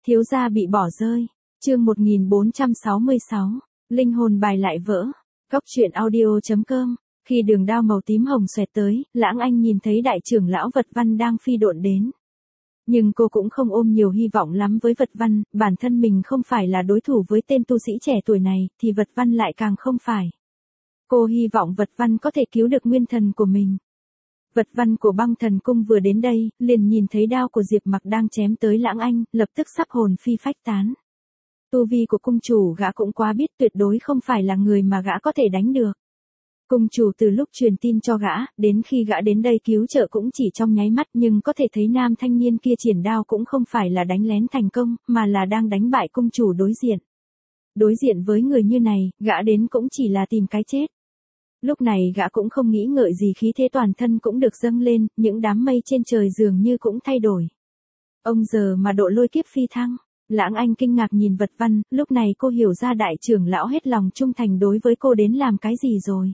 Thiếu gia bị bỏ rơi. Chương 1466. Linh hồn bài lại vỡ. Góc truyện audio.com. Khi đường đao màu tím hồng xoẹt tới, Lãng Anh nhìn thấy đại trưởng lão Vật Văn đang phi độn đến. Nhưng cô cũng không ôm nhiều hy vọng lắm với Vật Văn, bản thân mình không phải là đối thủ với tên tu sĩ trẻ tuổi này, thì Vật Văn lại càng không phải. Cô hy vọng Vật Văn có thể cứu được nguyên thần của mình. Vật Văn của Băng Thần Cung vừa đến đây, liền nhìn thấy đao của Diệp Mặc đang chém tới Lãng Anh, lập tức sắp hồn phi phách tán. Tu vi của cung chủ gã cũng quá biết, tuyệt đối không phải là người mà gã có thể đánh được. Cung chủ từ lúc truyền tin cho gã, đến khi gã đến đây cứu trợ cũng chỉ trong nháy mắt, nhưng có thể thấy nam thanh niên kia triển đao cũng không phải là đánh lén thành công, mà là đang đánh bại cung chủ đối diện. Đối diện với người như này, gã đến cũng chỉ là tìm cái chết. Lúc này gã cũng không nghĩ ngợi gì, khí thế toàn thân cũng được dâng lên, những đám mây trên trời dường như cũng thay đổi. Ông giờ mà độ lôi kiếp phi thăng. Lãng Anh kinh ngạc nhìn Vật Văn, lúc này cô hiểu ra đại trưởng lão hết lòng trung thành đối với cô đến làm cái gì rồi.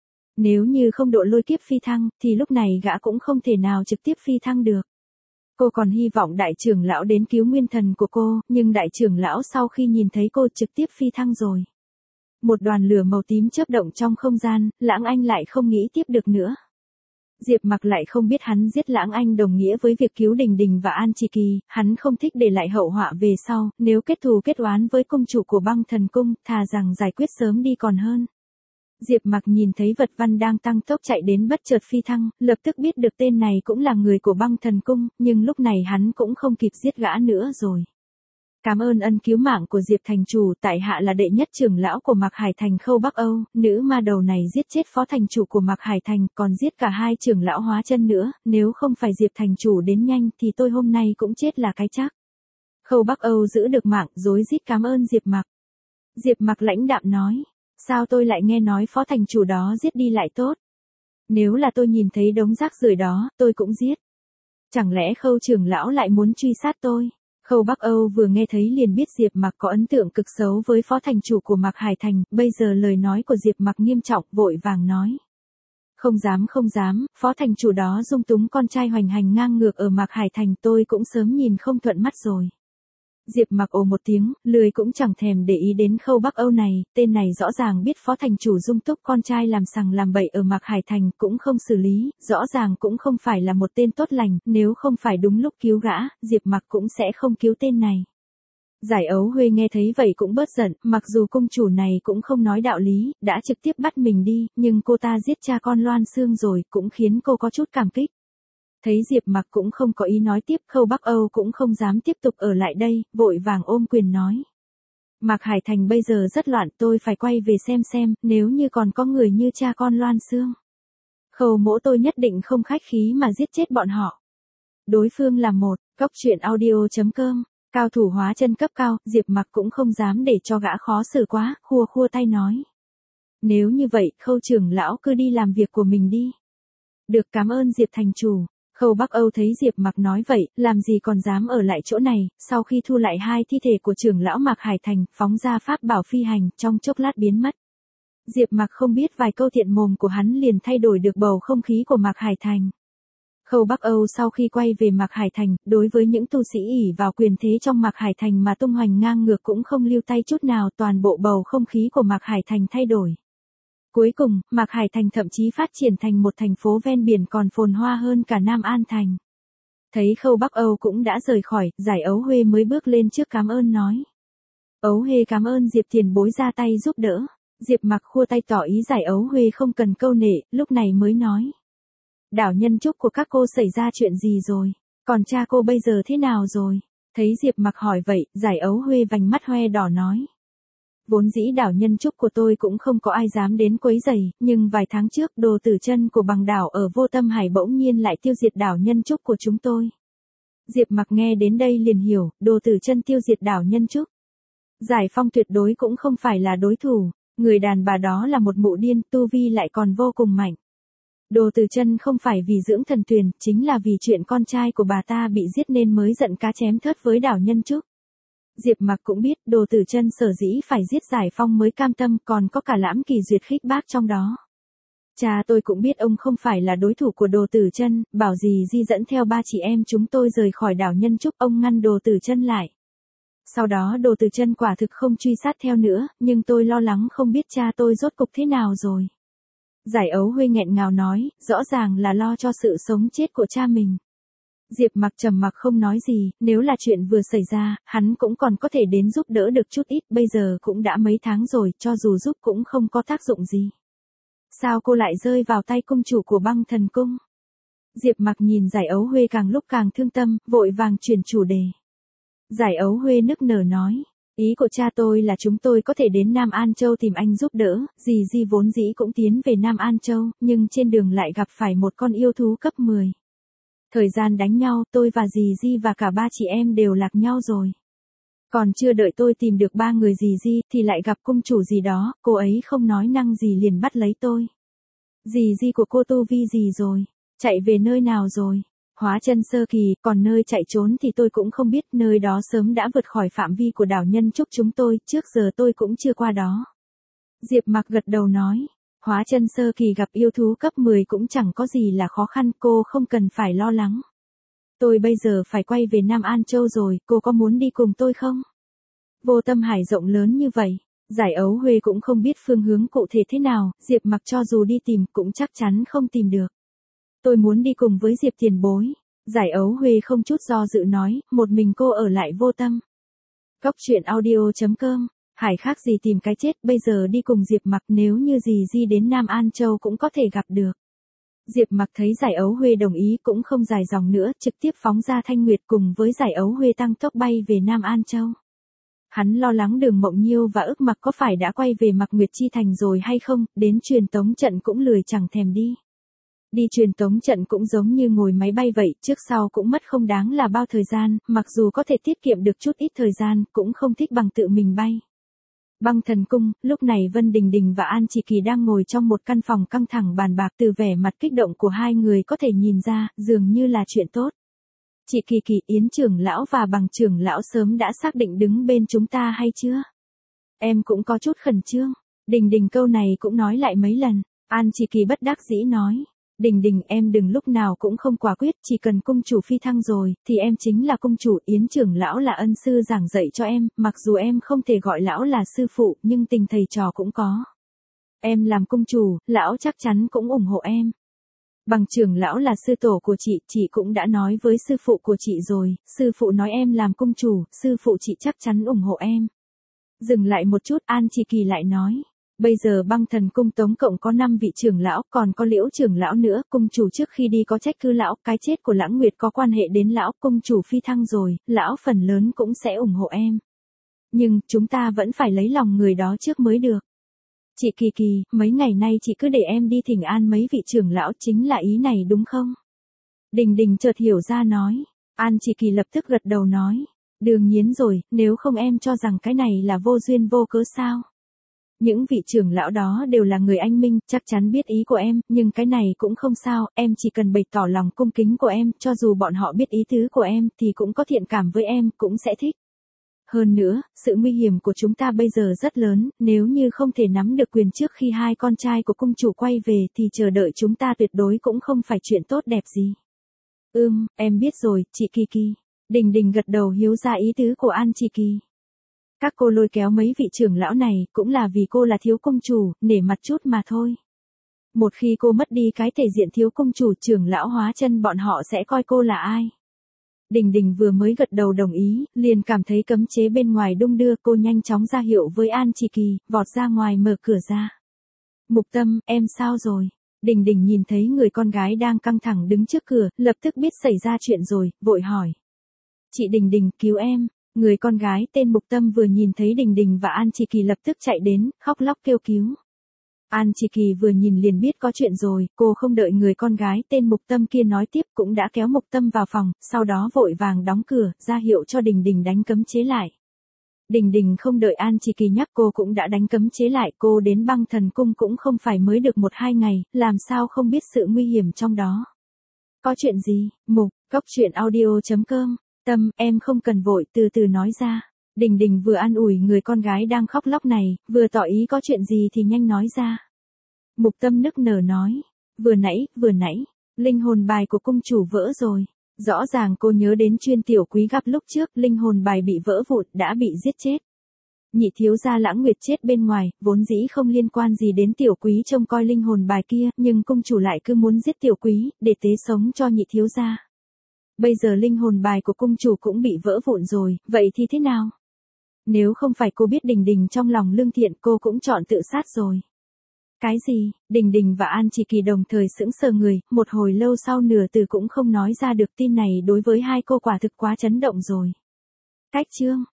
Nếu như không độ lôi kiếp phi thăng, thì lúc này gã cũng không thể nào trực tiếp phi thăng được. Cô còn hy vọng đại trưởng lão đến cứu nguyên thần của cô, nhưng đại trưởng lão sau khi nhìn thấy cô trực tiếp phi thăng rồi. Một đoàn lửa màu tím chớp động trong không gian, Lãng Anh lại không nghĩ tiếp được nữa. Diệp Mặc lại không biết hắn giết Lãng Anh đồng nghĩa với việc cứu Đình Đình và An Chỉ Kỳ, hắn không thích để lại hậu họa về sau, nếu kết thù kết oán với cung chủ của Băng Thần Cung, thà rằng giải quyết sớm đi còn hơn. Diệp Mặc nhìn thấy Vật Văn đang tăng tốc chạy đến bất chợt phi thăng, lập tức biết được tên này cũng là người của Băng Thần Cung, nhưng lúc này hắn cũng không kịp giết gã nữa rồi. Cảm ơn ân cứu mạng của Diệp thành chủ, tại hạ là đệ nhất trưởng lão của Mạc Hải Thành Khâu Bắc Âu, nữ ma đầu này giết chết phó thành chủ của Mạc Hải Thành, còn giết cả hai trưởng lão hóa chân nữa, nếu không phải Diệp thành chủ đến nhanh thì tôi hôm nay cũng chết là cái chắc. Khâu Bắc Âu giữ được mạng, rối rít cảm ơn Diệp Mặc. Diệp Mặc lãnh đạm nói, sao tôi lại nghe nói phó thành chủ đó giết đi lại tốt? Nếu là tôi nhìn thấy đống rác rưởi đó, tôi cũng giết. Chẳng lẽ Khâu trưởng lão lại muốn truy sát tôi? Khâu Bắc Âu vừa nghe thấy liền biết Diệp Mặc có ấn tượng cực xấu với phó thành chủ của Mạc Hải Thành, bây giờ lời nói của Diệp Mặc nghiêm trọng, vội vàng nói. Không dám, phó thành chủ đó dung túng con trai hoành hành ngang ngược ở Mạc Hải Thành, tôi cũng sớm nhìn không thuận mắt rồi. Diệp Mặc ồ một tiếng, lười cũng chẳng thèm để ý đến Khâu Bắc Âu này, tên này rõ ràng biết phó thành chủ dung túc con trai làm sằng làm bậy ở Mạc Hải Thành cũng không xử lý, rõ ràng cũng không phải là một tên tốt lành, nếu không phải đúng lúc cứu gã, Diệp Mặc cũng sẽ không cứu tên này. Giải Ấu Huê nghe thấy vậy cũng bớt giận, mặc dù cung chủ này cũng không nói đạo lý, đã trực tiếp bắt mình đi, nhưng cô ta giết cha con Loan Xương rồi, cũng khiến cô có chút cảm kích. Thấy Diệp Mặc cũng không có ý nói tiếp, Khâu Bắc Âu cũng không dám tiếp tục ở lại đây, vội vàng ôm quyền nói. Mạc Hải Thành bây giờ rất loạn, tôi phải quay về xem, nếu như còn có người như cha con Loan Xương. Khâu mỗ tôi nhất định không khách khí mà giết chết bọn họ. Đối phương là một, góc truyện audio.com, cao thủ hóa chân cấp cao, Diệp Mặc cũng không dám để cho gã khó xử quá, khua tay nói. Nếu như vậy, Khâu trưởng lão cứ đi làm việc của mình đi. Được, cảm ơn Diệp thành chủ. Khâu Bắc Âu thấy Diệp Mặc nói vậy, làm gì còn dám ở lại chỗ này, sau khi thu lại hai thi thể của trưởng lão Mạc Hải Thành, phóng ra pháp bảo phi hành, trong chốc lát biến mất. Diệp Mặc không biết vài câu thiện mồm của hắn liền thay đổi được bầu không khí của Mạc Hải Thành. Khâu Bắc Âu sau khi quay về Mạc Hải Thành, đối với những tu sĩ ỷ vào quyền thế trong Mạc Hải Thành mà tung hoành ngang ngược cũng không lưu tay chút nào, toàn bộ bầu không khí của Mạc Hải Thành thay đổi. Cuối cùng, Mạc Hải Thành thậm chí phát triển thành một thành phố ven biển còn phồn hoa hơn cả Nam An Thành. Thấy Khâu Bắc Âu cũng đã rời khỏi, Giải Ấu Huê mới bước lên trước cảm ơn nói. Ấu Huê cảm ơn Diệp tiền bối ra tay giúp đỡ. Diệp Mặc khua tay tỏ ý Giải Ấu Huê không cần câu nệ, lúc này mới nói. Đảo Nhân Trúc của các cô xảy ra chuyện gì rồi? Còn cha cô bây giờ thế nào rồi? Thấy Diệp Mặc hỏi vậy, Giải Ấu Huê vành mắt hoe đỏ nói. Vốn dĩ đảo Nhân Trúc của tôi cũng không có ai dám đến quấy rầy, nhưng vài tháng trước Đồ Tử Chân của Bằng đảo ở Vô Tâm Hải bỗng nhiên lại tiêu diệt đảo Nhân Trúc của chúng tôi. Diệp Mặc nghe đến đây liền hiểu, Đồ Tử Chân tiêu diệt đảo Nhân Trúc. Giải Phong tuyệt đối cũng không phải là đối thủ, người đàn bà đó là một mụ điên, tu vi lại còn vô cùng mạnh. Đồ Tử Chân không phải vì dưỡng thần tuyền, chính là vì chuyện con trai của bà ta bị giết nên mới giận cá chém thớt với đảo Nhân Trúc. Diệp Mặc cũng biết Đồ Tử Chân sở dĩ phải giết Giải Phong mới cam tâm, còn có cả Lãm Kỳ Duyệt khích bác trong đó. Cha tôi cũng biết ông không phải là đối thủ của Đồ Tử Chân, bảo gì Di dẫn theo ba chị em chúng tôi rời khỏi đảo Nhân Trúc, ông ngăn Đồ Tử Chân lại. Sau đó Đồ Từ Chân quả thực không truy sát theo nữa, nhưng tôi lo lắng không biết cha tôi rốt cục thế nào rồi. Giải Ấu Huê nghẹn ngào nói, rõ ràng là lo cho sự sống chết của cha mình. Diệp Mặc trầm mặc không nói gì, nếu là chuyện vừa xảy ra, hắn cũng còn có thể đến giúp đỡ được chút ít, bây giờ cũng đã mấy tháng rồi, cho dù giúp cũng không có tác dụng gì. Sao cô lại rơi vào tay cung chủ của Băng Thần Cung? Diệp Mặc nhìn Giải Ấu Huê càng lúc càng thương tâm, vội vàng chuyển chủ đề. Giải Ấu Huê nức nở nói, ý của cha tôi là chúng tôi có thể đến Nam An Châu tìm anh giúp đỡ, dì Di vốn dĩ cũng tiến về Nam An Châu, nhưng trên đường lại gặp phải một con yêu thú cấp 10. Thời gian đánh nhau, tôi và dì Di và cả ba chị em đều lạc nhau rồi. Còn chưa đợi tôi tìm được ba người dì Di thì lại gặp cung chủ gì đó, cô ấy không nói năng gì liền bắt lấy tôi. Dì Di của cô tu vi gì rồi? Chạy về nơi nào rồi? Hóa chân sơ kỳ, còn nơi chạy trốn thì tôi cũng không biết, nơi đó sớm đã vượt khỏi phạm vi của đảo Nhân Trúc chúng tôi, trước giờ tôi cũng chưa qua đó. Diệp Mặc gật đầu nói, hóa chân sơ kỳ gặp yêu thú cấp 10 cũng chẳng có gì là khó khăn, cô không cần phải lo lắng. Tôi bây giờ phải quay về Nam An Châu rồi, cô có muốn đi cùng tôi không? Vô Tâm Hải rộng lớn như vậy, Giải Ấu Huê cũng không biết phương hướng cụ thể thế nào, Diệp Mặc cho dù đi tìm cũng chắc chắn không tìm được. Tôi muốn đi cùng với Diệp tiền bối. Giải Ấu Huê không chút do dự nói, một mình cô ở lại Vô Tâm. Cốc truyện audio.com, Hải khác gì tìm cái chết, bây giờ đi cùng Diệp Mặc, nếu như dì Di đến Nam An Châu cũng có thể gặp được. Diệp Mặc thấy Giải Ấu Huê đồng ý cũng không dài dòng nữa, trực tiếp phóng ra Thanh Nguyệt cùng với Giải Ấu Huê tăng tốc bay về Nam An Châu. Hắn lo lắng Đường Mộng Nhiêu và Ức Mặc có phải đã quay về Mặc Nguyệt Chi Thành rồi hay không, đến truyền tống trận cũng lười chẳng thèm đi. Đi truyền tống trận cũng giống như ngồi máy bay vậy, trước sau cũng mất không đáng là bao thời gian, mặc dù có thể tiết kiệm được chút ít thời gian, cũng không thích bằng tự mình bay. Băng Thần Cung, lúc này Vân Đình Đình và An Chỉ Kỳ đang ngồi trong một căn phòng căng thẳng bàn bạc, từ vẻ mặt kích động của hai người có thể nhìn ra, dường như là chuyện tốt. Chị Kỳ Kỳ, Yến trưởng lão và Bằng trưởng lão sớm đã xác định đứng bên chúng ta hay chưa? Em cũng có chút khẩn trương. Đình Đình câu này cũng nói lại mấy lần. An Chỉ Kỳ bất đắc dĩ nói. Đình Đình, em đừng lúc nào cũng không quả quyết, chỉ cần cung chủ phi thăng rồi, thì em chính là cung chủ. Yến trưởng lão là ân sư giảng dạy cho em, mặc dù em không thể gọi lão là sư phụ, nhưng tình thầy trò cũng có. Em làm cung chủ, lão chắc chắn cũng ủng hộ em. Bằng trưởng lão là sư tổ của chị cũng đã nói với sư phụ của chị rồi, sư phụ nói em làm cung chủ, sư phụ chị chắc chắn ủng hộ em. Dừng lại một chút, An Chỉ Kỳ lại nói. Bây giờ Băng Thần Cung tổng cộng có 5 vị trưởng lão, còn có Liễu trưởng lão nữa, cung chủ trước khi đi có trách cứ lão, cái chết của Lãng Nguyệt có quan hệ đến lão, cung chủ phi thăng rồi, lão phần lớn cũng sẽ ủng hộ em. Nhưng, chúng ta vẫn phải lấy lòng người đó trước mới được. Chị Kỳ Kỳ, mấy ngày nay chị cứ để em đi thỉnh an mấy vị trưởng lão, chính là ý này đúng không? Đình Đình chợt hiểu ra nói. An Chỉ Kỳ lập tức gật đầu nói. Đương nhiên rồi, nếu không em cho rằng cái này là vô duyên vô cớ sao? Những vị trưởng lão đó đều là người anh minh, chắc chắn biết ý của em, nhưng cái này cũng không sao, em chỉ cần bày tỏ lòng cung kính của em, cho dù bọn họ biết ý tứ của em thì cũng có thiện cảm với em, cũng sẽ thích. Hơn nữa, sự nguy hiểm của chúng ta bây giờ rất lớn, nếu như không thể nắm được quyền trước khi hai con trai của cung chủ quay về thì chờ đợi chúng ta tuyệt đối cũng không phải chuyện tốt đẹp gì. Em biết rồi, chị Kỳ Kỳ. Đình Đình gật đầu hiếu ra ý tứ của An Chỉ Kỳ. Các cô lôi kéo mấy vị trưởng lão này, cũng là vì cô là thiếu cung chủ, nể mặt chút mà thôi. Một khi cô mất đi cái thể diện thiếu cung chủ, trưởng lão hóa chân bọn họ sẽ coi cô là ai? Đình Đình vừa mới gật đầu đồng ý, liền cảm thấy cấm chế bên ngoài đung đưa, cô nhanh chóng ra hiệu với An Chỉ Kỳ, vọt ra ngoài mở cửa ra. Mục Tâm, em sao rồi? Đình Đình nhìn thấy người con gái đang căng thẳng đứng trước cửa, lập tức biết xảy ra chuyện rồi, vội hỏi. Chị Đình Đình, cứu em. Người con gái tên Mục Tâm vừa nhìn thấy Đình Đình và An Chỉ Kỳ lập tức chạy đến, khóc lóc kêu cứu. An Chỉ Kỳ vừa nhìn liền biết có chuyện rồi, cô không đợi người con gái tên Mục Tâm kia nói tiếp cũng đã kéo Mục Tâm vào phòng, sau đó vội vàng đóng cửa, ra hiệu cho Đình Đình đánh cấm chế lại. Đình Đình không đợi An Chỉ Kỳ nhắc cô cũng đã đánh cấm chế lại, cô đến Băng Thần Cung cũng không phải mới được 1-2 ngày, làm sao không biết sự nguy hiểm trong đó. Có chuyện gì? Cốc truyện audio.com, Tâm, em không cần vội, từ từ nói ra. Đình Đình vừa an ủi người con gái đang khóc lóc này, vừa tỏ ý có chuyện gì thì nhanh nói ra. Mục Tâm nức nở nói, vừa nãy, linh hồn bài của cung chủ vỡ rồi. Rõ ràng cô nhớ đến chuyên tiểu quý gặp lúc trước, linh hồn bài bị vỡ vụn, đã bị giết chết. Nhị thiếu gia Lãng Nguyệt chết bên ngoài, vốn dĩ không liên quan gì đến tiểu quý trông coi linh hồn bài kia, nhưng cung chủ lại cứ muốn giết tiểu quý, để tế sống cho nhị thiếu gia. Bây giờ linh hồn bài của cung chủ cũng bị vỡ vụn rồi, vậy thì thế nào? Nếu không phải cô biết Đình Đình trong lòng lương thiện, cô cũng chọn tự sát rồi. Cái gì? Đình Đình và An Chỉ Kỳ đồng thời sững sờ người, một hồi lâu sau nửa từ cũng không nói ra được. Tin này đối với hai cô quả thực quá chấn động rồi. Cách chương